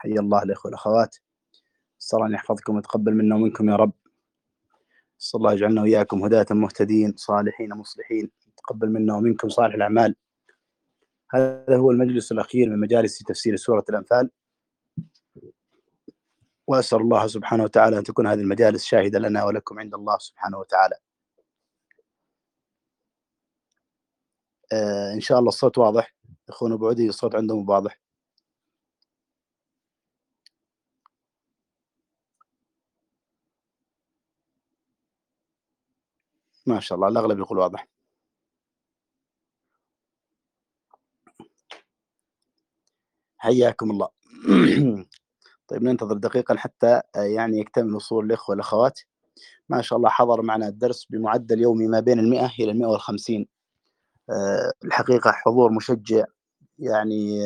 حيا الله الإخوة والأخوات، أسأل الله أن يحفظكم ويتقبل منا ومنكم يا رب. أسأل الله يجعلنا وإياكم هداة مهتدين صالحين مصلحين، يتقبل منا ومنكم صالح الأعمال. هذا هو المجلس الأخير من مجالس تفسير سورة الأنفال، وأسأل الله سبحانه وتعالى أن تكون هذه المجالس شاهدة لنا ولكم عند الله سبحانه وتعالى. إن شاء الله الصوت واضح. أخونا بعودي الصوت عندهم واضح. ما شاء الله الأغلب يقول واضح. حياكم الله. طيب ننتظر دقيقة حتى يعني يكتمل وصول الإخوة والأخوات. ما شاء الله حضر معنا الدرس بمعدل يومي ما بين 100 إلى 150. الحقيقة حضور مشجع، يعني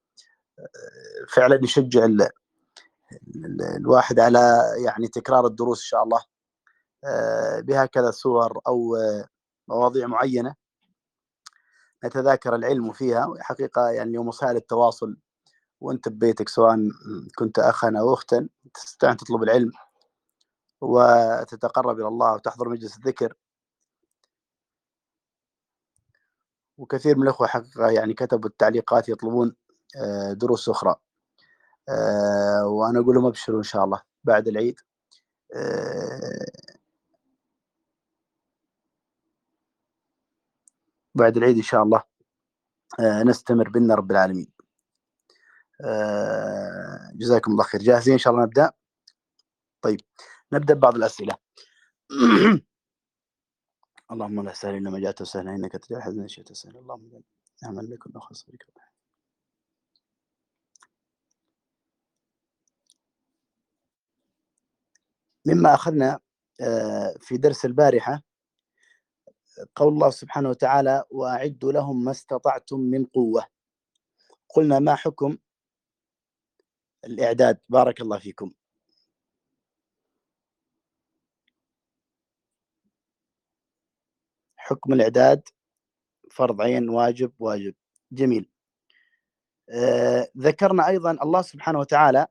فعلا يشجع الواحد على يعني تكرار الدروس إن شاء الله بهكذا صور أو مواضيع معينة نتذاكر العلم فيها. حقيقة يعني اليوم وسائل التواصل وانت ببيتك سواء كنت أخا أو أختا تستطيع أن تطلب العلم وتتقرب إلى الله وتحضر مجلس الذكر. وكثير من الأخوة حقيقة يعني كتبوا التعليقات يطلبون دروس أخرى، وأنا أقول لهم أبشروا إن شاء الله بعد العيد بعد العيد إن شاء الله نستمر بإذن رب العالمين. جزاكم الله خير. جاهزين إن شاء الله نبدأ؟ طيب نبدأ ببعض الأسئلة. اللهم لا سهل إلا ما جاءته سهلا إنك تجعل الحزن شئت سهلا اللهم نعم لك الله خير بك. مما أخذنا في درس البارحة قول الله سبحانه وتعالى وأعدوا لهم ما استطعتم من قوة. قلنا ما حكم الإعداد؟ بارك الله فيكم. حكم الإعداد فرض عين واجب واجب. جميل. ذكرنا أيضا الله سبحانه وتعالى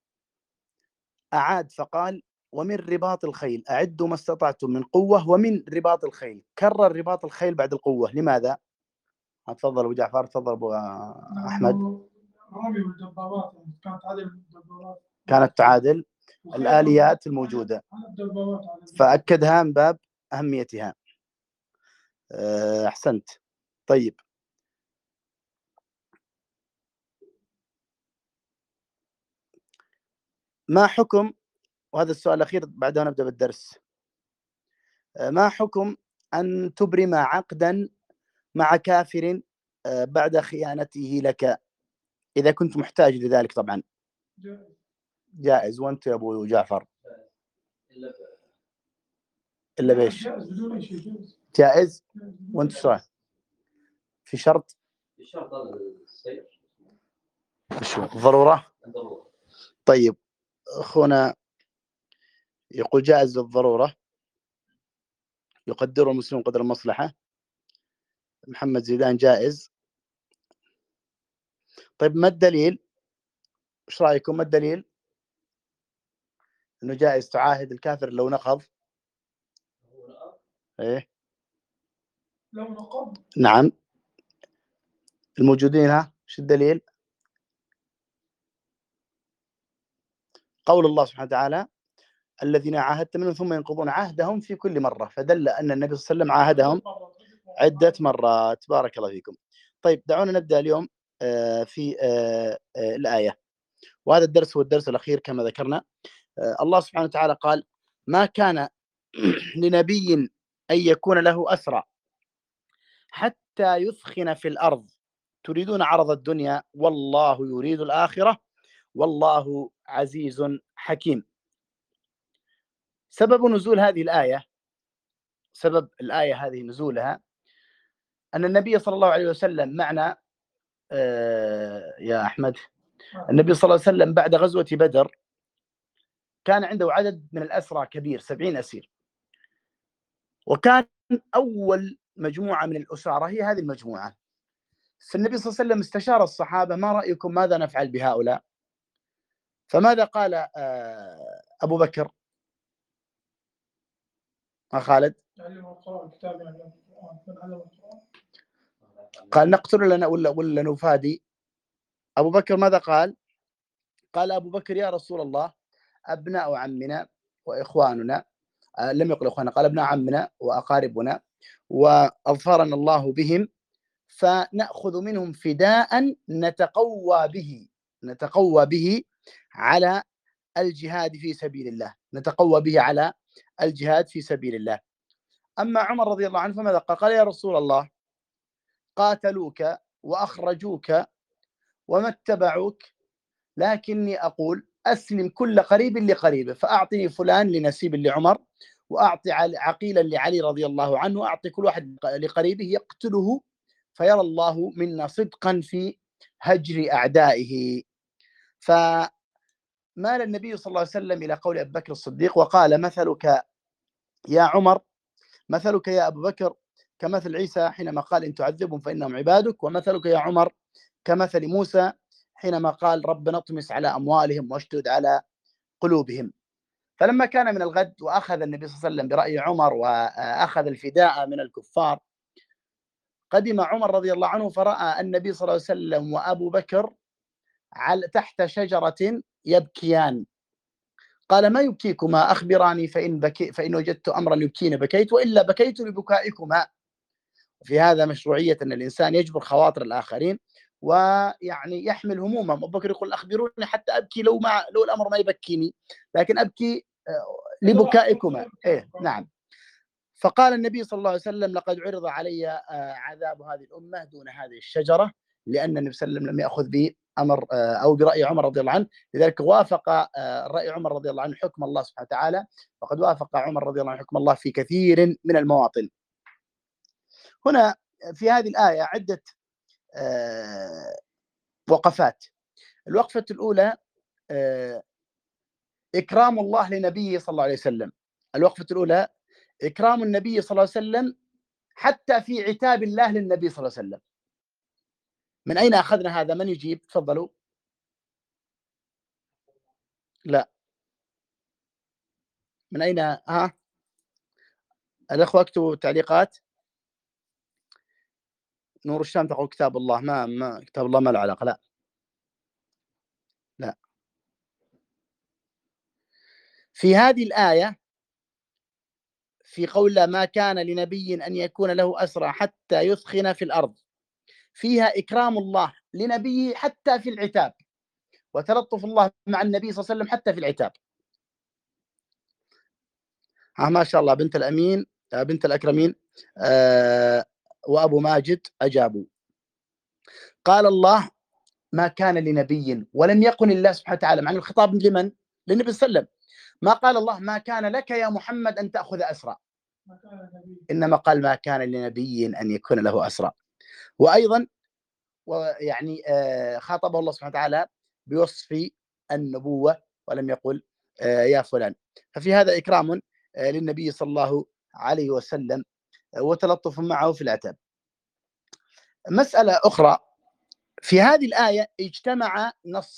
أعاد فقال ومن رباط الخيل أعدوا ما استطعتم من قوة ومن رباط الخيل. كرر رباط الخيل بعد القوة، لماذا؟ تفضل أبو جعفر. تفضل أبو أحمد. رمي والدبابات كانت تعادل الدبابات، كانت تعادل الآليات الموجودة، فأكدها من باب أهميتها. أحسنت. طيب ما حكم، وهذا السؤال الأخير بعدها نبدأ بالدرس، ما حكم أن تبرم عقدا مع كافر بعد خيانته لك إذا كنت محتاج لذلك؟ طبعا جائز. وأنت يا أبو جعفر؟ إلا بإيش؟ جائز. وأنت شو في شرط؟ شو ضرورة؟ طيب أخونا يقول جائز للضرورة، يقدر المسلم قدر المصلحة. محمد زيدان جائز. طيب ما الدليل؟ ايش رايكم؟ ما الدليل انه جائز تعاهد الكافر لو نقض؟ ايه لو نقض. نعم. الموجودين ها ايش الدليل؟ قول الله سبحانه وتعالى الذين عاهدت منهم ثم ينقضون عهدهم في كل مرة، فدل أن النبي صلى الله عليه وسلم عاهدهم عدة مرات. بارك الله فيكم. طيب دعونا نبدأ اليوم في الآية، وهذا الدرس هو الدرس الأخير كما ذكرنا. الله سبحانه وتعالى قال ما كان لنبي أن يكون له أسرى حتى يثخن في الأرض تريدون عرض الدنيا والله يريد الآخرة والله عزيز حكيم. سبب نزول هذه الآية، سبب الآية هذه نزولها أن النبي صلى الله عليه وسلم معنا يا أحمد، النبي صلى الله عليه وسلم بعد غزوة بدر كان عنده عدد من الأسرى كبير 70 أسير، وكان أول مجموعة من الأسارة هي هذه المجموعة. فالنبي صلى الله عليه وسلم استشار الصحابة ما رأيكم ماذا نفعل بهؤلاء؟ فماذا قال أبو بكر؟ خالد تعلم القرآن كتاب يعني القرآن من علم القرآن قال نقتل ولا نفادي؟ أبو بكر ماذا قال؟ قال أبو بكر يا رسول الله أبناء عمنا وإخواننا، لم يقل إخواننا، قال ابناء عمنا وأقاربنا وأظفرنا الله بهم، فنأخذ منهم فداء نتقوى به على الجهاد في سبيل الله، نتقوى به على الجهاد في سبيل الله. أما عمر رضي الله عنه فماذا قال؟ قال يا رسول الله قاتلوك وأخرجوك وما اتبعوك، لكني أقول أسلم كل قريب لقريبه، فأعطني فلان لنسيب لعمر، وأعطي عقيلا لعلي رضي الله عنه، وأعطي كل واحد لقريبه يقتله فيرى الله منا صدقا في هجر أعدائه. فمال النبي صلى الله عليه وسلم إلى قول أبي بكر الصديق وقال مثلك يا عمر، مثلك يا أبو بكر كمثل عيسى حينما قال إن تعذبهم فإنهم عبادك، ومثلك يا عمر كمثل موسى حينما قال ربنا اطمس على أموالهم واشدد على قلوبهم. فلما كان من الغد وأخذ النبي صلى الله عليه وسلم برأي عمر وأخذ الفداء من الكفار، قدم عمر رضي الله عنه فرأى النبي صلى الله عليه وسلم وأبو بكر تحت شجرة يبكيان. قال ما يبكيكما؟ أخبراني فإن وجدت أمرا يبكيني بكيت، وإلا بكيت لبكائكما. في هذا مشروعية أن الإنسان يجبر خواطر الآخرين ويعني يحمل همومهم. أبو بكر يقول أخبروني حتى أبكي لو الأمر ما يبكيني، لكن أبكي لبكائكما. إيه نعم. فقال النبي صلى الله عليه وسلم لقد عرض علي عذاب هذه الأمة دون هذه الشجرة، لأن النبي صلى الله عليه وسلم لم يأخذ بأمر أو برأي عمر رضي الله عنه، لذلك وافق رأي عمر رضي الله عنه حكم الله سبحانه وتعالى، وقد وافق عمر رضي الله عنه حكم الله في كثير من المواطن. هنا في هذه الآية عدة وقفات. الوقفة الأولى إكرام الله لنبيه صلى الله عليه وسلم. الوقفة الأولى إكرام النبي صلى الله عليه وسلم حتى في عتاب الله للنبي صلى الله عليه وسلم. من أين أخذنا هذا؟ من يجيب؟ تفضلوا. لا، من أين؟ ها الأخوة اكتبوا تعليقات. نور الشام تقول كتاب الله، ما كتاب الله ما له علاقة. لا في هذه الآية في قول ما كان لنبي أن يكون له أسرى حتى يثخن في الأرض، فيها إكرام الله لنبيه حتى في العتاب، وتلطف الله مع النبي صلى الله عليه وسلم حتى في العتاب. ما شاء الله بنت الأمين بنت الأكرمين وأبو ماجد أجابوا. قال الله ما كان لنبي، ولم يقل الله سبحانه وتعالى، مع الخطاب لمن؟ للنبي صلى الله عليه وسلم. ما قال الله ما كان لك يا محمد أن تأخذ أسرى، إنما قال ما كان لنبي أن يكون له أسرى. وأيضا ويعني خاطبه الله سبحانه وتعالى بوصف النبوة ولم يقل يا فلان. ففي هذا إكرام للنبي صلى الله عليه وسلم وتلطف معه في العتاب. مسألة أخرى في هذه الآية اجتمع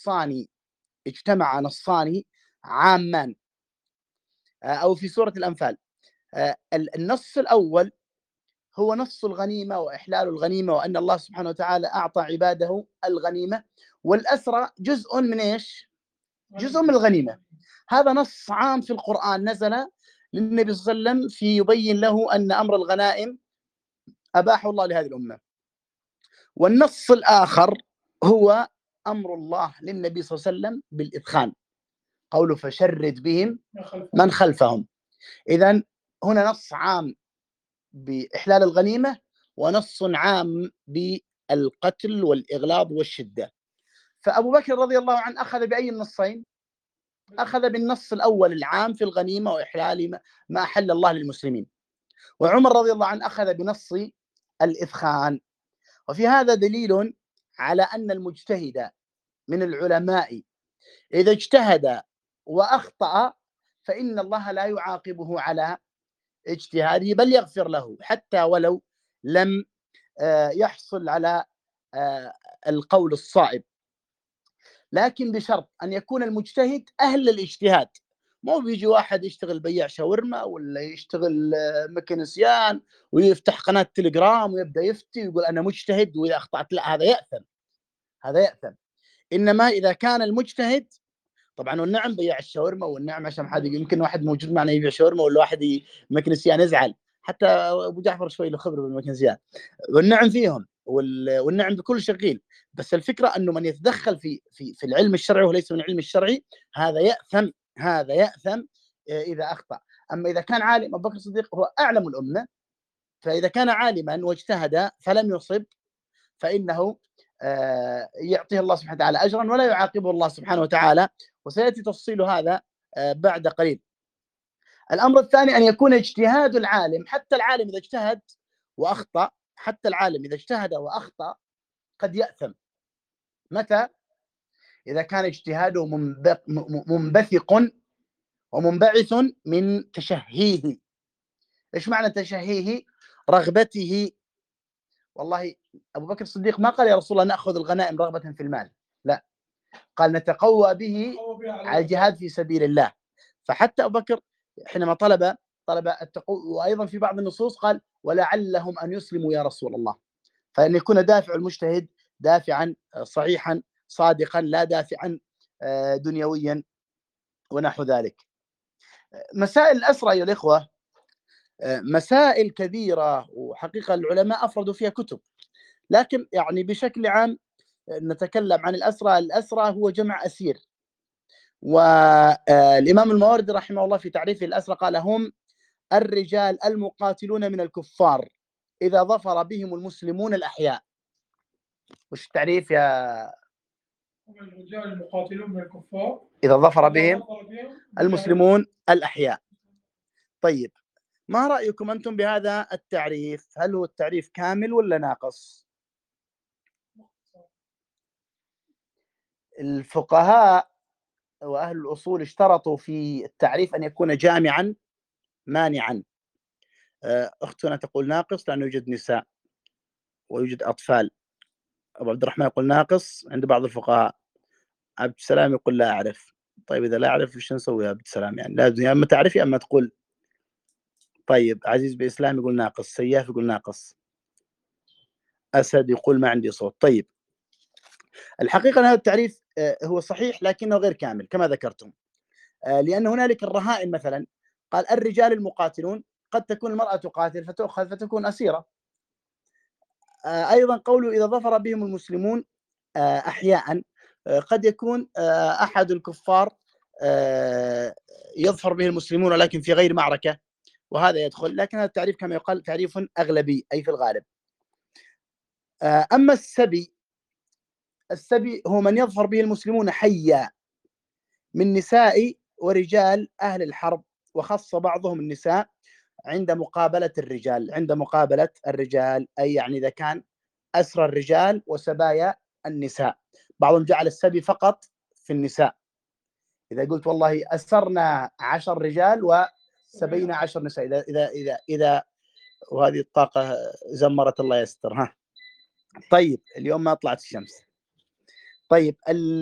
نصان عامان أو في سورة الأنفال. النص الأول هو نص الغنيمة وإحلال الغنيمة، وأن الله سبحانه وتعالى أعطى عباده الغنيمة، والأسرى جزء من إيش؟ جزء من الغنيمة. هذا نص عام في القرآن نزل للنبي صلى الله عليه وسلم في يبين له أن أمر الغنائم أباحه الله لهذه الأمة. والنص الآخر هو أمر الله للنبي صلى الله عليه وسلم بالإدخان، قوله فشرد بهم من خلفهم. إذن هنا نص عام بإحلال الغنيمة، ونص عام بالقتل والإغلاظ والشدة. فأبو بكر رضي الله عنه أخذ بأي النصين؟ أخذ بالنص الأول العام في الغنيمة وإحلال ما أحل الله للمسلمين. وعمر رضي الله عنه أخذ بنص الإثخان. وفي هذا دليل على أن المجتهد من العلماء إذا اجتهد وأخطأ فإن الله لا يعاقبه على اجتهاده، بل يغفر له حتى ولو لم يحصل على القول الصائب. لكن بشرط أن يكون المجتهد أهل للاجتهاد. مو بيجي واحد يشتغل بياع شاورما ولا يشتغل مكنسيان ويفتح قناة تليجرام ويبدأ يفتي ويقول أنا مجتهد وإذا أخطأت، لا، هذا يأثم، هذا يأثم. إنما إذا كان المجتهد، طبعا والنعم بياع الشاورما، والنعم عشان حد يمكن واحد موجود معنا يبيع شاورما ولا واحد مكنسيان يزعل، حتى ابو جعفر شوي له خبره بالمكنسيان، والنعم فيهم والنعم بكل شغيل. بس الفكره انه من يتدخل في العلم الشرعي وليس من العلم الشرعي هذا يأثم، هذا يأثم اذا اخطا. اما اذا كان عالم، ابو بكر الصديق هو اعلم الامه، فاذا كان عالما واجتهد فلم يصب فانه يعطيه الله سبحانه وتعالى اجرا ولا يعاقبه الله سبحانه وتعالى، وسياتي تفصيل هذا بعد قليل. الامر الثاني ان يكون اجتهاد العالم، حتى العالم اذا اجتهد واخطا، حتى العالم اذا اجتهد واخطا قد ياثم. متى؟ اذا كان اجتهاده منبثق ومنبعث من تشهيه. ايش معنى تشهيه؟ رغبته. والله ابو بكر الصديق ما قال يا رسول الله ناخذ الغنائم رغبه في المال، لا، قال نتقوى به على الجهاد في سبيل الله. فحتى ابو بكر حينما طلب التقوى، وايضا في بعض النصوص قال ولعلهم ان يسلموا يا رسول الله. فان يكون دافع المجتهد دافعا صحيحا صادقا، لا دافعا دنيويا ونحو ذلك. مسائل الأسرى أيها الإخوة مسائل كبيرة، وحقيقة العلماء أفردوا فيها كتب، لكن يعني بشكل عام نتكلم عن الأسرى. الأسرى هو جمع أسير، والإمام الماوردي رحمه الله في تعريف الأسرى قال هم الرجال المقاتلون من الكفار إذا ظفر بهم المسلمون الأحياء. وش التعريف يا؟ الرجال المقاتلون من الكفار إذا ظفر بهم المسلمون الأحياء. طيب، ما رأيكم أنتم بهذا التعريف؟ هل هو التعريف كامل ولا ناقص؟ الفقهاء وأهل الأصول اشترطوا في التعريف أن يكون جامعا مانعا. أختنا تقول ناقص لأنه يوجد نساء ويوجد أطفال. أبو عبد الرحمن يقول ناقص عند بعض الفقهاء. عبد السلام يقول لا أعرف. طيب إذا لا أعرف وش نسوي يا عبد السلام؟ يعني لازم يا أما تعرف يا أما تقول. طيب، عزيز بإسلام يقول ناقص، سياف يقول ناقص، أسد يقول ما عندي صوت. طيب، الحقيقة أن هذا التعريف هو صحيح لكنه غير كامل كما ذكرتم، لأن هنالك الرهائن مثلا، قال الرجال المقاتلون، قد تكون المرأة تقاتل فتؤخذ فتكون أسيرة. أيضا قوله إذا ظفر بهم المسلمون أحياء، قد يكون أحد الكفار يظفر به المسلمون ولكن في غير معركة، وهذا يدخل، لكن هذا التعريف كما يقال تعريف أغلبي أي في الغالب. أما السبي هو من يظفر به المسلمون حيا من نساء ورجال أهل الحرب، وخص بعضهم النساء عند مقابلة الرجال، أي يعني إذا كان أسرى الرجال وسبايا النساء. بعضهم جعل السبي فقط في النساء، إذا قلت والله أسرنا 10 رجال وسبينا 10 نساء، إذا وهذه الطاقة زمرت الله يستر. ها طيب، اليوم ما طلعت الشمس. طيب،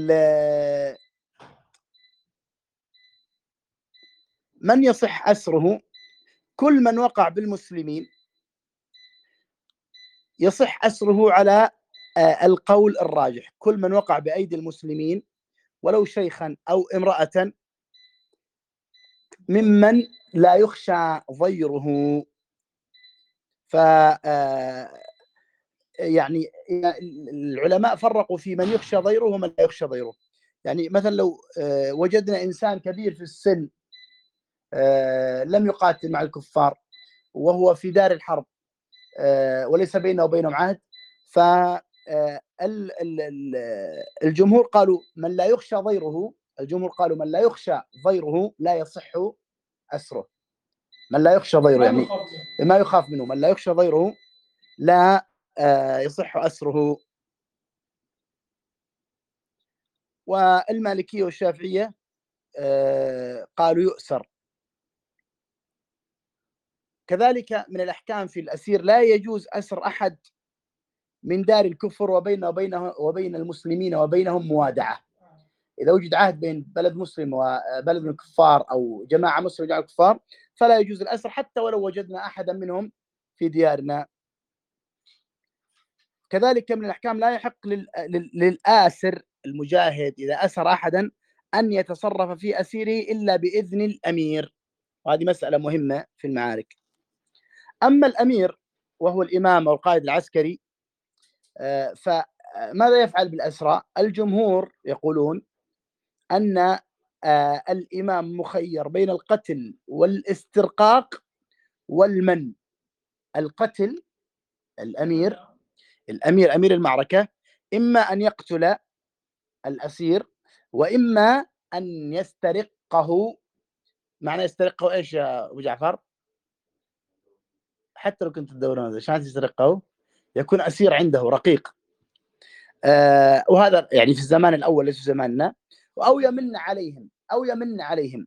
من يصح أسره؟ كل من وقع بالمسلمين يصح أسره على القول الراجح. كل من وقع بأيدي المسلمين ولو شيخا أو امرأة ممن لا يخشى ضيره. ف يعني العلماء فرقوا في من يخشى ضيره ومن لا يخشى ضيره. يعني مثلا لو وجدنا إنسان كبير في السن لم يقاتل مع الكفار وهو في دار الحرب وليس بينه وبينهم عهد، فالجمهور قالوا من لا يخشى ضيره، لا يصح أسره. من لا يخشى ضيره يعني ما يخاف منه، من لا يخشى ضيره لا يصح أسره. والمالكية والشافعية قالوا يؤسر. كذلك من الأحكام في الأسير لا يجوز أسر أحد من دار الكفر وبين المسلمين وبينهم موادعة. إذا وجد عهد بين بلد مسلم وبلد من الكفار أو جماعة مسلمة وجماعة كفار فلا يجوز الأسر حتى ولو وجدنا أحدا منهم في ديارنا. كذلك من الأحكام لا يحق للآسر المجاهد إذا أسر أحدا أن يتصرف في أسيره إلا بإذن الأمير، وهذه مسألة مهمة في المعارك. أما الأمير وهو الإمام أو القائد العسكري فماذا يفعل بالأسرى؟ الجمهور يقولون أن الإمام مخير بين القتل والاسترقاق والمن. القتل، الأمير أمير المعركة إما أن يقتل الأسير وإما أن يسترقه. معنى يسترقه إيش يا أبو جعفر؟ حتى لو كنت تدورون عشان تسترقه يكون أسير عنده رقيق، وهذا يعني في الزمان الأول ليس في زماننا. أو يمن عليهم.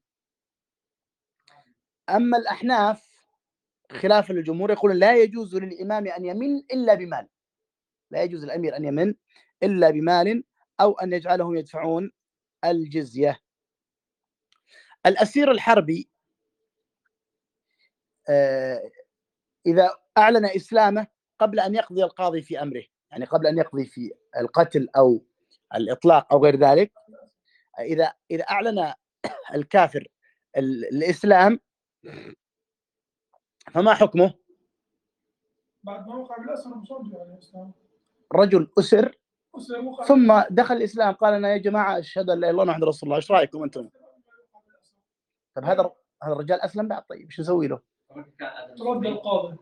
أما الأحناف خلافا للجمهور يقولون لا يجوز للإمام أن يمن إلا بمال، لا يجوز الأمير أن يمن إلا بمال أو أن يجعلهم يدفعون الجزية. الأسير الحربي إذا أعلن إسلامه قبل أن يقضي القاضي في أمره، يعني قبل أن يقضي في القتل أو الإطلاق أو غير ذلك، إذا أعلن الكافر الإسلام فما حكمه؟ بعد ما وقع بالأسر مصدق على الإسلام. رجل أسر ثم دخل الإسلام قال أنا يا جماعة أشهد أن لا إله إلا الله محمد رسول الله، إيش رأيكم أنتم؟ طب هذا الرجال أسلم بعد، طيب إيش نسوي له؟ ترد القاضي.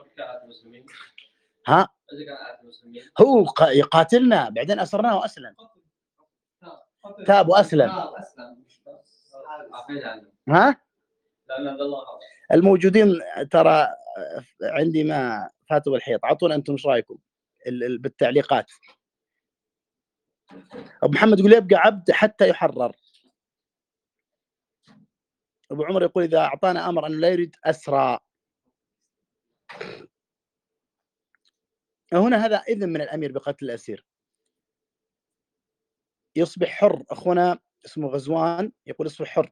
ها؟ هو يقاتلنا بعدين أسرناه وأسلم، تاب وأسلم. ها؟ الموجودين ترى عندي ما فاتوا بالحيط، عطونا أنتم إيش رأيكم بالتعليقات. أبو محمد يقول يبقى عبد حتى يحرر. أبو عمر يقول إذا أعطانا أمر أنه لا يريد أسرى. هنا هذا إذن من الأمير بقتل الأسير يصبح حر. أخونا اسمه غزوان يقول يصبح حر.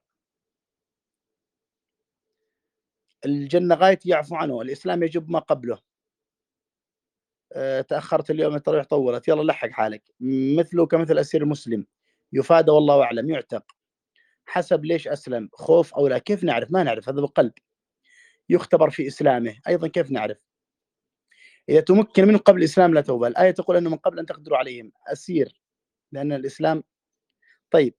الجنة غاية يعفو عنه، الإسلام يجب ما قبله. تأخرت اليوم التراويح طولت، يلا لحق حالك. مثله كمثل أسير المسلم يفادى والله أعلم، يعتق حسب ليش أسلم، خوف أو لا، كيف نعرف؟ ما نعرف، هذا بالقلب. يختبر في إسلامه أيضا، كيف نعرف؟ إذا تمكن منه قبل الإسلام لا توبة. الآية تقول أنه من قبل أن تقدروا عليهم أسير، لأن الإسلام. طيب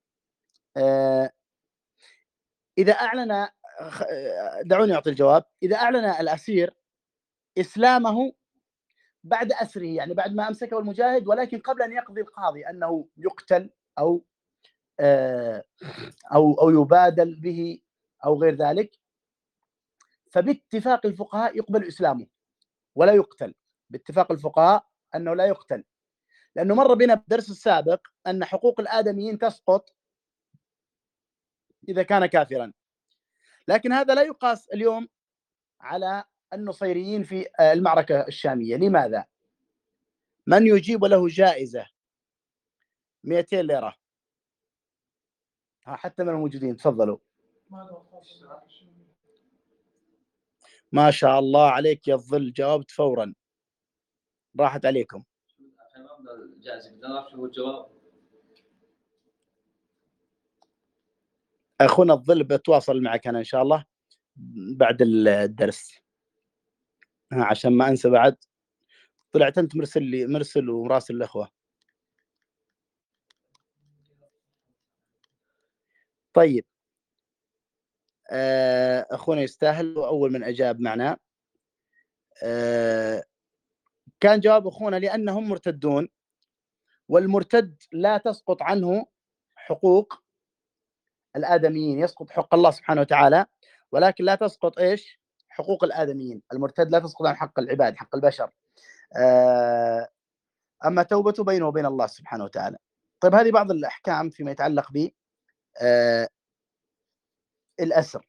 إذا أعلن، دعوني أعطي الجواب. إذا أعلن الأسير إسلامه بعد أسره، يعني بعد ما أمسكه المجاهد ولكن قبل أن يقضي القاضي أنه يقتل أو يبادل به أو غير ذلك، فباتفاق الفقهاء يقبل إسلامه ولا يقتل. باتفاق الفقهاء أنه لا يقتل، لأنه مر بنا بالدرس السابق أن حقوق الآدميين تسقط إذا كان كافرا، لكن هذا لا يقاس اليوم على النصيريين في المعركة الشامية. لماذا؟ من يجيب له جائزة 200 ليرة؟ حتى من الموجودين تفضلوا. ما شاء الله عليك يا الظل، جاوبت فورا، راحت عليكم. أخونا الظل بتواصل معك أنا إن شاء الله بعد الدرس عشان ما أنسى. بعد طلعت أنت مرسل ومراسل الأخوة. طيب أخونا يستاهل وأول من أجاب معنا. كان جواب أخونا لأنهم مرتدون، والمرتد لا تسقط عنه حقوق الآدميين، يسقط حق الله سبحانه وتعالى، ولكن لا تسقط إيش؟ حقوق الآدميين. المرتد لا تسقط عن حق العباد، حق البشر. أما توبته بينه وبين الله سبحانه وتعالى. طيب هذه بعض الأحكام فيما يتعلق ب الأسر.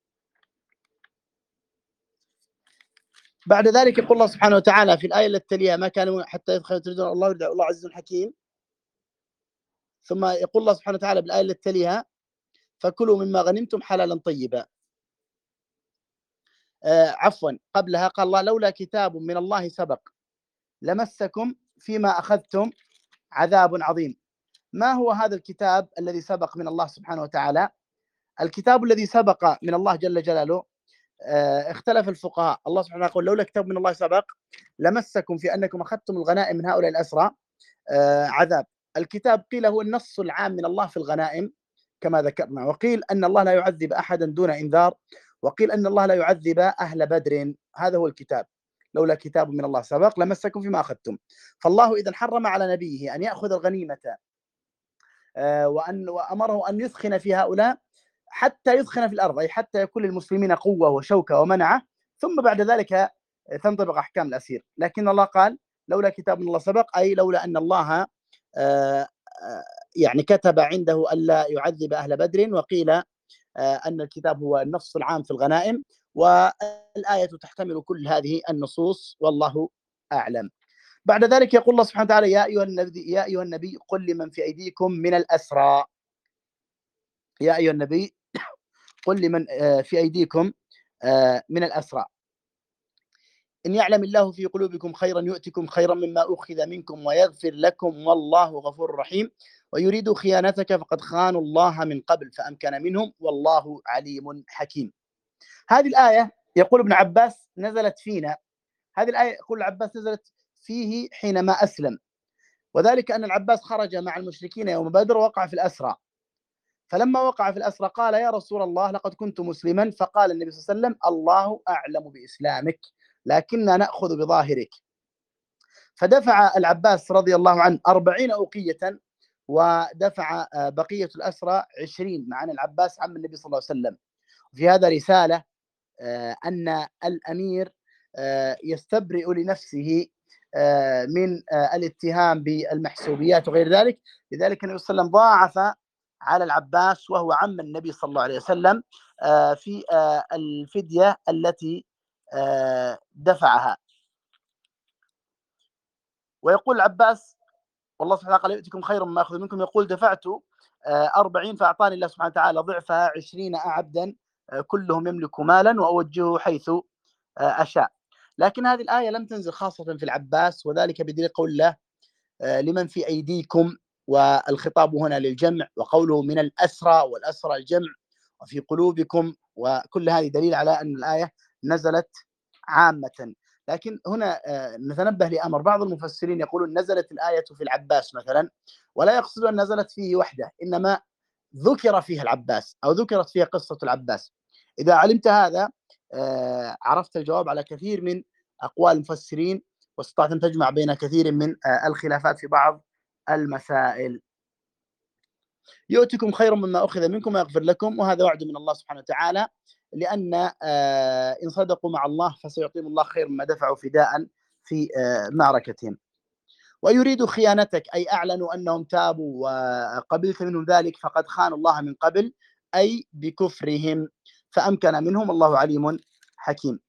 بعد ذلك يقول الله سبحانه وتعالى في الآية التي تليها ما كان حتى يدخل تريدون الله عز حكيم. ثم يقول الله سبحانه وتعالى بالآية التي تليها: فكلوا مما غنمتم حلالا طيبا. عفوا، قبلها قال الله: لولا كتاب من الله سبق لمسكم فيما أخذتم عذاب عظيم. ما هو هذا الكتاب الذي سبق من الله سبحانه وتعالى؟ الكتاب الذي سبق من الله جل جلاله اختلف الفقهاء. الله سبحانه وتعالى يقول: لولا كتاب من الله سبق لمسكم في أنكم أخذتم الغنائم من هؤلاء الأسرى عذاب. الكتاب قيل هو النص العام من الله في الغنائم كما ذكرنا، وقيل أن الله لا يعذب أحدا دون إنذار، وقيل أن الله لا يعذب أهل بدر. هذا هو الكتاب. لولا كتاب من الله سبق لمسكم فيما أخذتم. فالله إذا حرم على نبيه أن يأخذ الغنيمة وأمره أن يثخن في هؤلاء حتى يثخن في الأرض، أي حتى يكون للمسلمين قوة وشوكة ومنعة، ثم بعد ذلك تنطبق أحكام الأسير. لكن الله قال: لولا كتاب من الله سبق، أي لولا أن الله يعني كتب عنده ألا يعذب أهل بدر. وقيل أن الكتاب هو النص العام في الغنائم، والآية تحتمل كل هذه النصوص، والله أعلم. بعد ذلك يقول الله سبحانه وتعالى: يا أيها النبي قل لمن في أيديكم من الأسرى. يا أيها النبي قل لمن في أيديكم من الأسرى إن يعلم الله في قلوبكم خيرا يؤتكم خيرا مما أخذ منكم ويغفر لكم والله غفور رحيم ويريد خيانتك فقد خانوا الله من قبل فأمكن منهم والله عليم حكيم. هذه الآية يقول ابن عباس نزلت فينا. هذه الآية يقول العباس نزلت فيه حينما أسلم، وذلك أن العباس خرج مع المشركين يوم بدر ووقع في الأسرى. فلما وقع في الأسرى قال: يا رسول الله لقد كنت مسلما. فقال النبي صلى الله عليه وسلم: الله أعلم بإسلامك لكننا نأخذ بظاهرك. فدفع العباس رضي الله عنه 40 أوقية، ودفع بقية الأسرى 20 مع أن العباس عم النبي صلى الله عليه وسلم. في هذا رسالة أن الأمير يستبرئ لنفسه من الاتهام بالمحسوبيات وغير ذلك. لذلك النبي صلى الله عليه وسلم ضاعف على العباس وهو عم النبي صلى الله عليه وسلم في الفدية التي دفعها. ويقول العباس والله سبحانه وتعالى: يؤتكم خيرا مما أخذ منكم. يقول: دفعت 40 فأعطاني الله سبحانه وتعالى ضعفها 20 عبدا كلهم يملك مالا وأوجهه حيث أشاء. لكن هذه الآية لم تنزل خاصة في العباس، وذلك بدليل قول الله: لمن في أيديكم، والخطاب هنا للجمع، وقوله من الأسرى، والأسرى الجمع، وفي قلوبكم، وكل هذه دليل على أن الآية نزلت عامة. لكن هنا نتنبه لأمر. بعض المفسرين يقولون نزلت الآية في العباس مثلا، ولا يقصد أن نزلت فيه وحده، إنما ذكر فيها العباس أو ذكرت فيها قصة العباس. إذا علمت هذا عرفت الجواب على كثير من أقوال المفسرين، واستطعت أن تجمع بين كثير من الخلافات في بعض المسائل. يؤتكم خيرا مما أخذ منكم ويغفر لكم، وهذا وعد من الله سبحانه وتعالى، لأن إن صدقوا مع الله فسيعطيهم الله خير مما دفعوا فداء في معركتهم. ويريد خيانتك، أي أعلنوا أنهم تابوا وقبلت منهم ذلك فقد خانوا الله من قبل، أي بكفرهم فأمكن منهم الله عليم حكيم.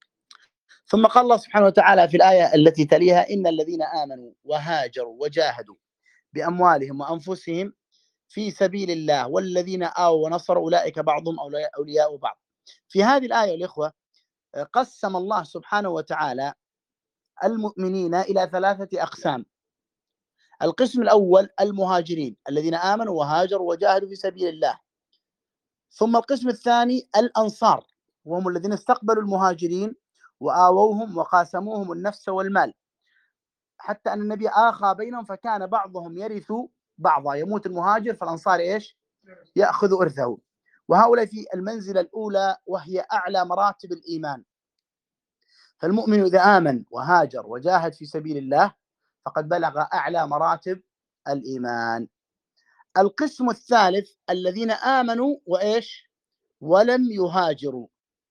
ثم قال الله سبحانه وتعالى في الآية التي تليها: إن الذين آمنوا وهاجروا وجاهدوا بأموالهم وأنفسهم في سبيل الله والذين آووا ونصروا أولئك بعضهم أولياء بعض. في هذه الآية الإخوة قسم الله سبحانه وتعالى المؤمنين إلى 3 أقسام. القسم الأول المهاجرين الذين آمنوا وهاجروا وجاهدوا في سبيل الله. ثم القسم الثاني الأنصار، وهم الذين استقبلوا المهاجرين وآووهم وقاسموهم النفس والمال، حتى أن النبي آخى بينهم فكان بعضهم يرث بعضا، يموت المهاجر فالأنصار إيش؟ يأخذ إرثه. وهؤلاء في المنزلة الأولى وهي أعلى مراتب الإيمان. فالمؤمن إذا آمن وهاجر وجاهد في سبيل الله فقد بلغ أعلى مراتب الإيمان. القسم الثالث الذين آمنوا وإيش؟ ولم يهاجروا.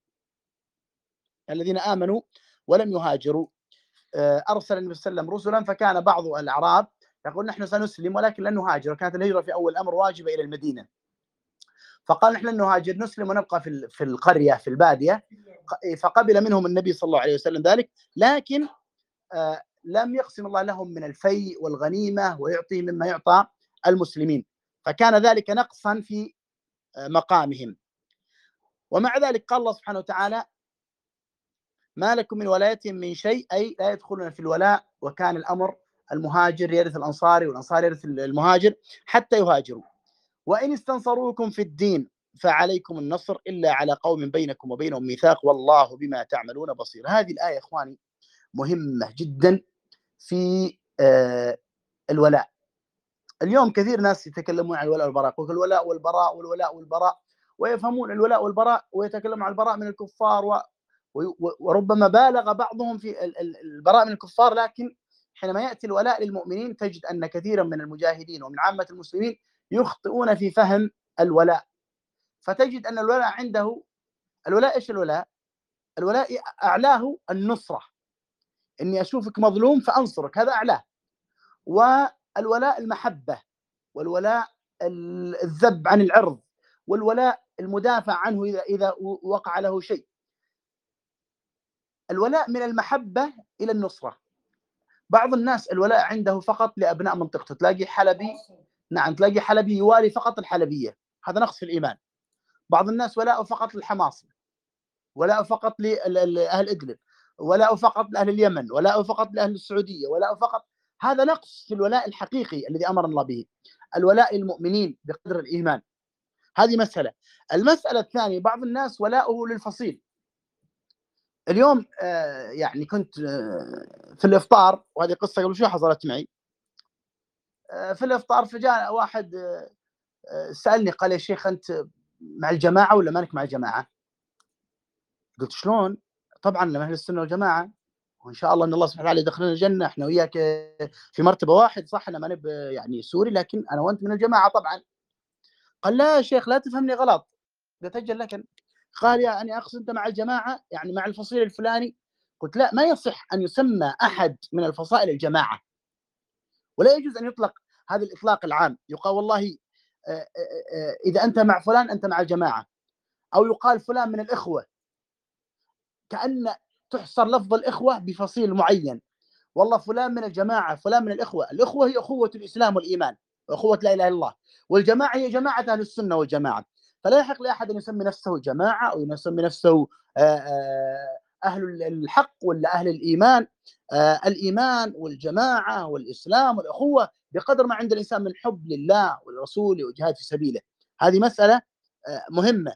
الذين آمنوا ولم يهاجروا. أرسل النبي صلى الله عليه وسلم رسلا فكان بعض الأعراب يقول: نحن سنسلم ولكن لن نهاجر. كانت الهجرة في أول الأمر واجبة إلى المدينة، فقال: نحن لن نهاجر، نسلم ونبقى في القرية في البادية. فقبل منهم النبي صلى الله عليه وسلم ذلك، لكن لم يقسم الله لهم من الفيء والغنيمة ويعطي مما يعطى المسلمين، فكان ذلك نقصا في مقامهم. ومع ذلك قال الله سبحانه وتعالى: ما لكم من ولايتهم من شيء، أي لا يدخلون في الولاء، وكان الأمر المهاجر يرث الأنصاري والأنصار يرث المهاجر حتى يهاجروا. وإن استنصروكم في الدين فعليكم النصر إلا على قوم بينكم وبينهم ميثاق والله بما تعملون بصير. هذه الآية إخواني مهمة جدا في الولاء. اليوم كثير ناس يتكلمون عن الولاء والبراء، يقول الولاء والبراء والولاء والبراء، ويفهمون الولاء والبراء ويتكلمون عن البراء من الكفار، وربما بالغ بعضهم في البراء من الكفار، لكن حينما يأتي الولاء للمؤمنين تجد أن كثيرا من المجاهدين ومن عامة المسلمين يخطئون في فهم الولاء. فتجد أن الولاء عنده الولاء إيش الولاء؟ الولاء أعلاه النصرة، إني أشوفك مظلوم فأنصرك، هذا أعلاه. والولاء المحبة، والولاء الذب عن العرض، والولاء المدافع عنه إذا وقع له شيء. الولاء من المحبة إلى النصرة. بعض الناس الولاء عنده فقط لأبناء منطقته، تلاقي حلبي، نعم تلاقي حلبي يوالي فقط الحلبية، هذا نقص في الإيمان. بعض الناس ولاء فقط للحماص، ولاء فقط لأهل إدلب، ولاء فقط لأهل اليمن، ولاء فقط لأهل السعودية، ولاء فقط. هذا نقص في الولاء الحقيقي الذي أمر الله به، الولاء للمؤمنين بقدر الإيمان. هذه مسألة. المسألة الثانية، بعض الناس ولاؤه للفصيل. اليوم يعني كنت في الإفطار، وهذه قصة قبل شوي حصلت معي في الإفطار، فجاء واحد سألني قال: يا شيخ أنت مع الجماعة ولا مانك مع الجماعة؟ قلت: شلون؟ طبعا أنا أهل السنة والجماعة، وإن شاء الله أن الله سبحانه وتعالى يدخلنا الجنة إحنا وياك في مرتبة واحد، صح أنا ما يعني سوري، لكن أنا وأنت من الجماعة طبعا. قال: لا يا شيخ لا تفهمني غلط. قلت: أجل لكن. قال: يعني أقصد أنت مع الجماعة يعني مع الفصيل الفلاني. قلت: لا، ما يصح أن يسمى أحد من الفصائل الجماعة، ولا يجوز أن يطلق هذا الإطلاق العام، يقال والله إذا أنت مع فلان أنت مع الجماعة، أو يقال فلان من الإخوة، كأن تحصر لفظ الإخوة بفصيل معين. والله فلان من الجماعة، فلان من الإخوة. الإخوة هي أخوة الإسلام والإيمان، وأخوة لا إله إلا الله، والجماعة هي جماعة أهل السنة والجماعة. فلا يحق لأحد أن يسمي نفسه جماعة أو يسمي نفسه أهل الحق ولا أهل الإيمان. الإيمان والجماعة والإسلام والأخوة بقدر ما عند الإنسان من حب لله والرسول وجهاد في سبيله. هذه مسألة مهمة.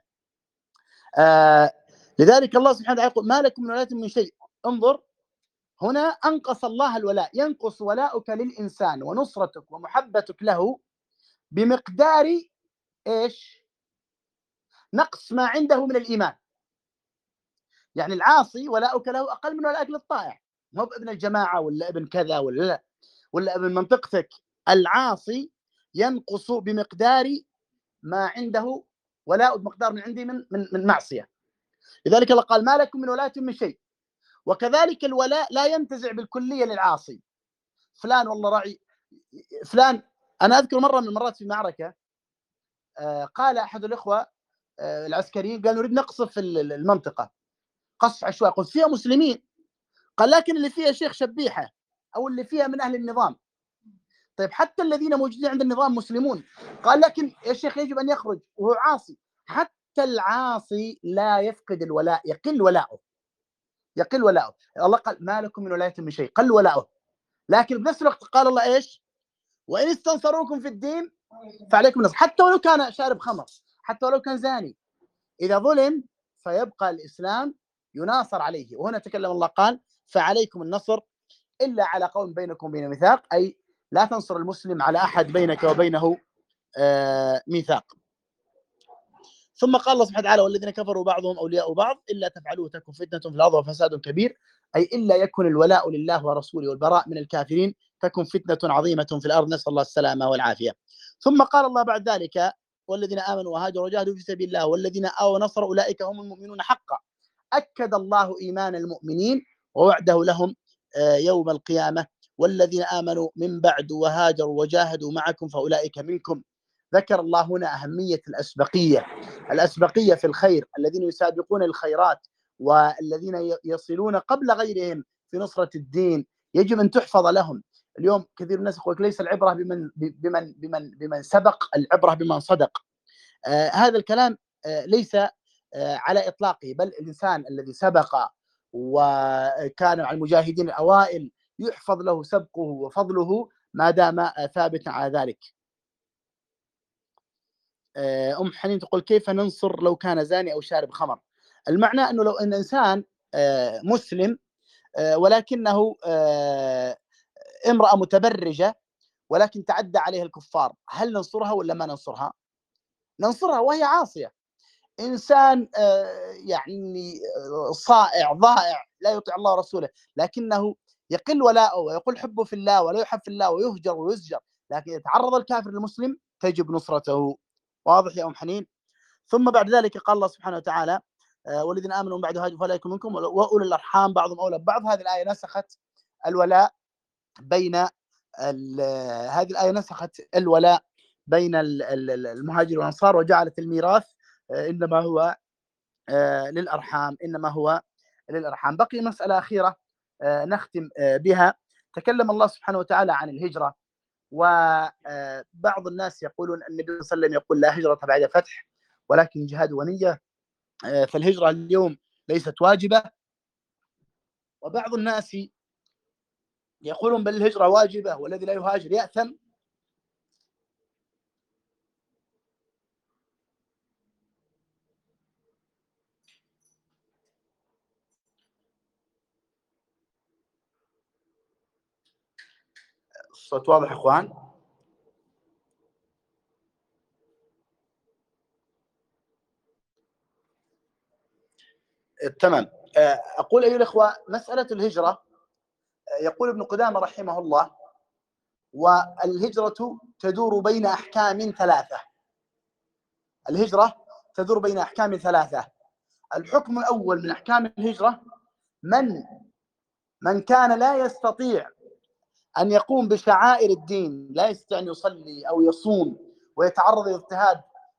لذلك الله سبحانه وتعالى يقول: ما لكم من ولاية من شيء. انظر هنا، أنقص الله الولاء. ينقص ولاؤك للإنسان ونصرتك ومحبتك له بمقدار إيش؟ نقص ما عنده من الإيمان. يعني العاصي ولاؤك له أقل من ولائك للطائع، مو ابن الجماعة ولا ابن كذا ولا ابن منطقتك. العاصي ينقص بمقدار ما عنده ولاء، بمقدار من عندي من معصية. لذلك الله قال: ما لكم من ولاية من شيء. وكذلك الولاء لا ينتزع بالكلية للعاصي. فلان والله راعي فلان. أنا أذكر مرة من المرات في معركة قال أحد الإخوة العسكريين، قال: نريد نقصف المنطقة قصف عشوائي. قلت: فيها مسلمين. قال: لكن اللي فيها شيخ شبيحة، أو اللي فيها من أهل النظام. طيب حتى الذين موجودين عند النظام مسلمون. قال: لكن يا شيخ يجب أن يخرج وهو عاصي. حتى العاصي لا يفقد الولاء، يقل ولاؤه، يقل ولاؤه. الله قال: ما لكم من ولاية من شيء، قل ولاؤه. لكن بنفس الوقت قال الله إيش؟ وإن استنصروكم في الدين فعليكم النصر. حتى ولو كان شارب خمر، حتى ولو كان زاني، إذا ظلم فيبقى الإسلام يناصر عليه. وهنا تكلم الله قال: فعليكم النصر إلا على قوم بينكم وبين ميثاق، أي لا تنصر المسلم على أحد بينك وبينه ميثاق. ثم قال الله سبحانه وتعالى: والذين كفروا بعضهم أولياء بعض إلا تفعلوه تكن فتنة في الأرض وفساد كبير، أي إلا يكن الولاء لله ورسوله والبراء من الكافرين تكن فتنة عظيمة في الأرض، نسأل الله السلامة والعافية. ثم قال الله بعد ذلك: والذين آمنوا وهاجروا وجاهدوا في سبيل الله والذين آووا ونصروا أولئك هم المؤمنون حقا. أكد الله إيمان المؤمنين ووعده لهم يوم القيامة: والذين آمنوا من بعد وهاجروا وجاهدوا معكم فأولئك منكم. ذكر الله هنا أهمية الأسبقية في الخير، الذين يسابقون الخيرات والذين يصلون قبل غيرهم في نصرة الدين، يجب أن تحفظ لهم. اليوم كثير من الناس يقول لك ليس العبرة بمن سبق، العبرة بمن صدق. هذا الكلام ليس على إطلاقه، بل الإنسان الذي سبق وكان مع المجاهدين الأوائل يحفظ له سبقه وفضله ما دام ثابتا على ذلك. أم حنين تقول كيف ننصر لو كان زاني أو شارب خمر؟ المعنى أنه لو أن إنسان مسلم ولكنه امرأة متبرجة ولكن تعدى عليها الكفار، هل ننصرها ولا ما ننصرها؟ ننصرها وهي عاصية. إنسان يعني صائع ضائع لا يطيع الله ورسوله، لكنه يقل ولاؤه ويقول حبه في الله ولا يحب في الله ويهجر ويسجر، لكن يتعرض الكافر المسلم تجب نصرته. واضح يا أم حنين؟ ثم بعد ذلك قال الله سبحانه وتعالى والذين آمنوا بعد هاجروا فلا يكن منكم وأولي الأرحام بعضهم أولى ببعض. هذه الآية نسخت الولاء بين هذه الآية نسخت الولاء بين المهاجر والأنصار وجعلت الميراث إنما هو للأرحام، إنما هو للأرحام. بقي مسألة أخيرة نختم بها. تكلم الله سبحانه وتعالى عن الهجرة، وبعض الناس يقولون النبي صلى الله عليه وسلم يقول لا هجرة بعد الفتح ولكن جهاد ونية، فالهجرة اليوم ليست واجبة. وبعض الناس يقولون بل الهجرة واجبة والذي لا يهاجر يأثم. الصوت واضح اخوان؟ تمام. اقول ايها الاخوه مساله الهجره، يقول ابن قدامه رحمه الله والهجره تدور بين احكام ثلاثه. الهجره تدور بين احكام ثلاثه. الحكم الاول من احكام الهجره من كان لا يستطيع أن يقوم بشعائر الدين، لا يستطيع أن يصلي أو يصوم ويتعرض للاضطهاد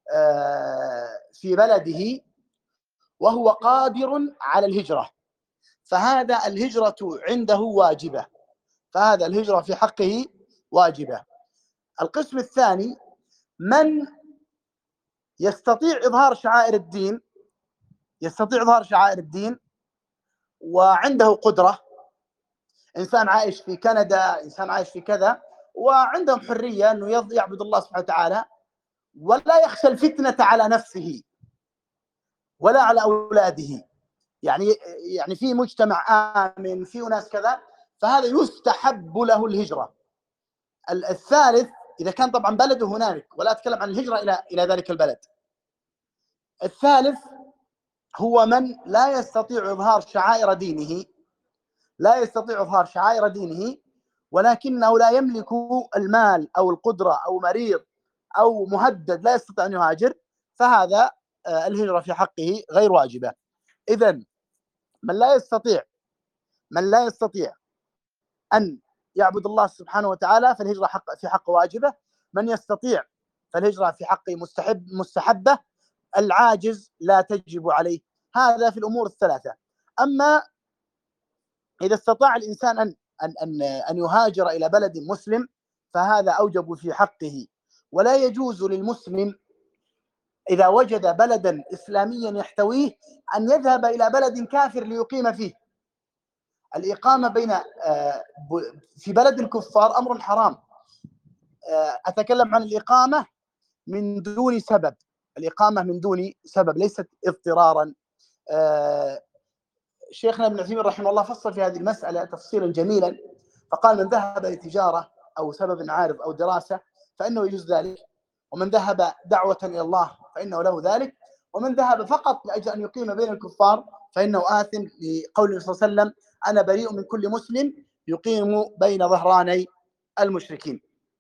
في بلده وهو قادر على الهجرة، فهذا الهجرة عنده واجبة، فهذا الهجرة في حقه واجبة. القسم الثاني من يستطيع إظهار شعائر الدين، يستطيع إظهار شعائر الدين وعنده قدرة، إنسان عايش في كندا، إنسان عايش في كذا وعندهم حرية أنه يعبد الله سبحانه وتعالى ولا يخشى الفتنة على نفسه ولا على أولاده، يعني في مجتمع آمن، في ناس كذا، فهذا يستحب له الهجرة. الثالث إذا كان طبعا بلده هنالك، ولا أتكلم عن الهجرة إلى ذلك البلد. الثالث هو من لا يستطيع إظهار شعائر دينه، لا يستطيع إظهار شعائر دينه ولكنه لا يملك المال أو القدرة أو مريض أو مهدد لا يستطيع أن يهاجر، فهذا الهجرة في حقه غير واجبة. إذن من لا يستطيع أن يعبد الله سبحانه وتعالى فالهجرة في حقه واجبة، من يستطيع فالهجرة في حقه مستحبة، العاجز لا تجب عليه. هذا في الأمور الثلاثة. أما إذا استطاع الإنسان أن يهاجر إلى بلد مسلم فهذا أوجب في حقه، ولا يجوز للمسلم إذا وجد بلدا إسلاميا يحتويه أن يذهب إلى بلد كافر ليقيم فيه. الإقامة في بلد الكفار أمر حرام. أتكلم عن الإقامة من دون سبب، الإقامة من دون سبب ليست اضطرارا. شيخنا ابن عثيمين رحمه الله فصل في هذه المسألة تفصيلا جميلا، فقال من ذهب لتجارة أو سبب عارض أو دراسة فإنه يجوز ذلك، ومن ذهب دعوة إلى الله فإنه له ذلك، ومن ذهب فقط لأجل أن يقيم بين الكفار فإنه آثم، لقوله صلى الله عليه وسلم أنا بريء من كل مسلم يقيم بين ظهراني المشركين.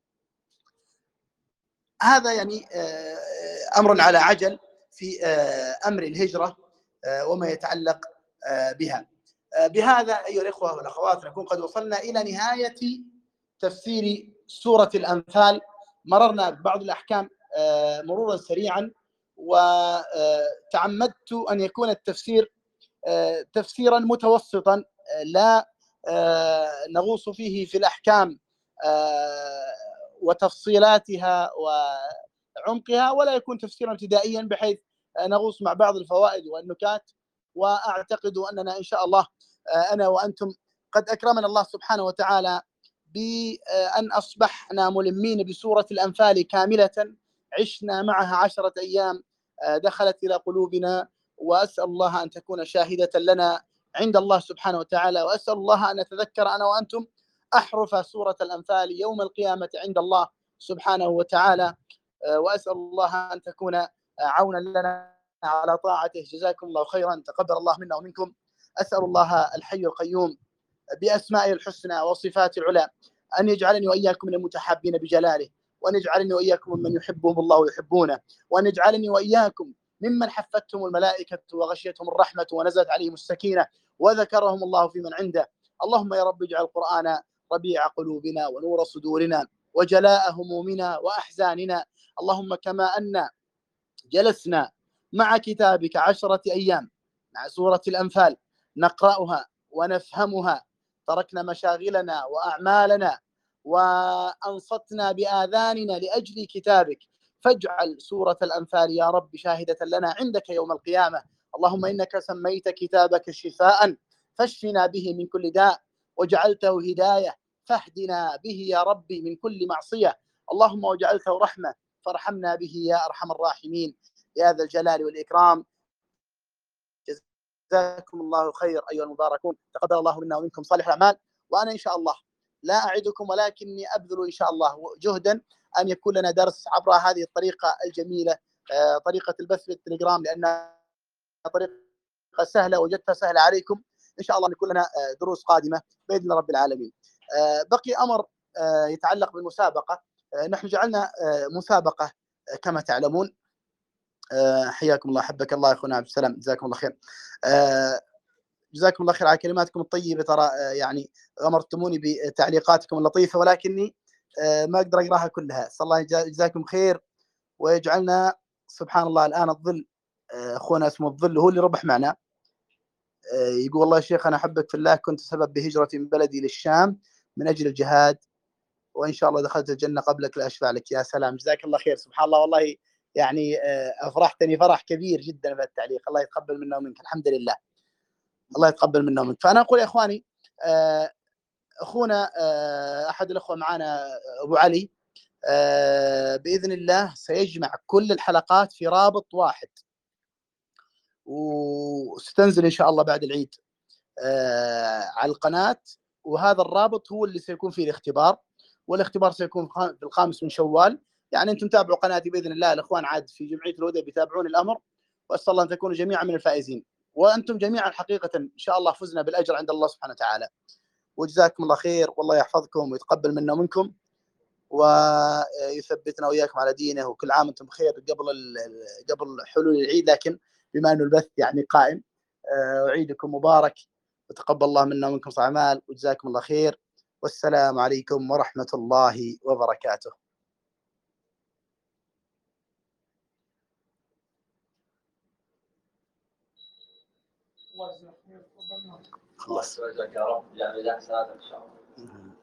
هذا يعني أمر على عجل في أمر الهجرة وما يتعلق بها. بهذا أيها الإخوة والأخوات نكون قد وصلنا إلى نهاية تفسير سورة الأنفال. مررنا ببعض الأحكام مرورا سريعا، وتعمدت أن يكون التفسير تفسيرا متوسطا لا نغوص فيه في الأحكام وتفصيلاتها وعمقها، ولا يكون تفسيرا ابتدائيا بحيث نغوص مع بعض الفوائد والنكات. وأعتقد أننا إن شاء الله أنا وأنتم قد أكرمنا الله سبحانه وتعالى بأن أصبحنا ملمين بسورة الأنفال كاملة، عشنا معها 10 أيام، دخلت إلى قلوبنا، وأسأل الله أن تكون شاهدة لنا عند الله سبحانه وتعالى، وأسأل الله أن نتذكر أنا وأنتم أحرف سورة الأنفال يوم القيامة عند الله سبحانه وتعالى. وأسأل الله أن تكون عونا لنا على طاعته. جزاكم الله خيرا، تقبل الله منا ومنكم. أسأل الله الحي القيوم بأسمائه الحسنى وصفاته العلى أن يجعلني وإياكم من المتحابين بجلاله، وأن يجعلني وإياكم ممن يحبهم الله ويحبونه، وأن يجعلني وإياكم ممن حفتهم الملائكة وغشيتهم الرحمة ونزلت عليهم السكينة وذكرهم الله في من عنده. اللهم يا رب اجعل القرآن ربيع قلوبنا ونور صدورنا وجلاء همومنا وأحزاننا. اللهم كما أن جلسنا مع كتابك 10 أيام مع سورة الأنفال نقرأها ونفهمها، تركنا مشاغلنا وأعمالنا وأنصتنا بآذاننا لأجل كتابك، فاجعل سورة الأنفال يا رب شاهدة لنا عندك يوم القيامة. اللهم إنك سميت كتابك شفاء فاشفنا به من كل داء، وجعلته هداية فاهدنا به يا ربي من كل معصية. اللهم وجعلته رحمة فارحمنا به يا أرحم الراحمين يا ذا الجلال والإكرام. جزاكم الله خير أيها المباركون، تقبل الله منا ومنكم صالح الأعمال. وأنا إن شاء الله لا أعدكم ولكني أبذل إن شاء الله جهدا أن يكون لنا درس عبر هذه الطريقة الجميلة، طريقة البث بالتليجرام، لأنها طريقة سهلة وجدتها سهلة عليكم. إن شاء الله أن يكون لنا دروس قادمة بإذن رب العالمين. بقي أمر يتعلق بالمسابقة. نحن جعلنا مسابقة كما تعلمون. حياكم الله، حبك الله يا اخونا عبد السلام، جزاكم الله خير. جزاكم الله خير على كلماتكم الطيبه، ترى يعني غمرتموني بتعليقاتكم اللطيفه، ولكني ما اقدر اقراها كلها. صلى الله يجزاكم خير ويجعلنا سبحان الله. الان الظل، اخونا اسمه الظل هو اللي ربح معنا، يقول والله يا شيخ انا احبك في الله، كنت سبب بهجرتي من بلدي للشام من اجل الجهاد، وان شاء الله دخلت الجنه قبلك لاشفع لك. يا سلام، جزاك الله خير. سبحان الله، والله يعني افرحتني فرح كبير جدا بالتعليق. الله يتقبل منا ومنك، الحمد لله، الله يتقبل منا ومنك. فانا اقول يا اخواني، اخونا احد الاخوه معنا ابو علي باذن الله سيجمع كل الحلقات في رابط واحد، وستنزل ان شاء الله بعد العيد على القناه، وهذا الرابط هو اللي سيكون فيه الاختبار، والاختبار سيكون في 5 من شوال. يعني انتم تابعوا قناتي باذن الله، الاخوان عاد في جمعيه الهدى بيتابعون الامر، واسال الله ان تكونوا جميعا من الفائزين، وانتم جميعا حقيقه ان شاء الله فزنا بالاجر عند الله سبحانه وتعالى. وجزاكم الله خير، والله يحفظكم ويتقبل منا ومنكم ويثبتنا واياكم على دينه، وكل عام وانتم بخير قبل حلول العيد، لكن بما انه البث يعني قائم، عيدكم مبارك وتقبل الله منا ومنكم صالح الاعمال، وجزاكم الله خير، والسلام عليكم ورحمه الله وبركاته. الله يجزاك خير. خلاص. يا رب يعني لا حسناتك ان شاء الله.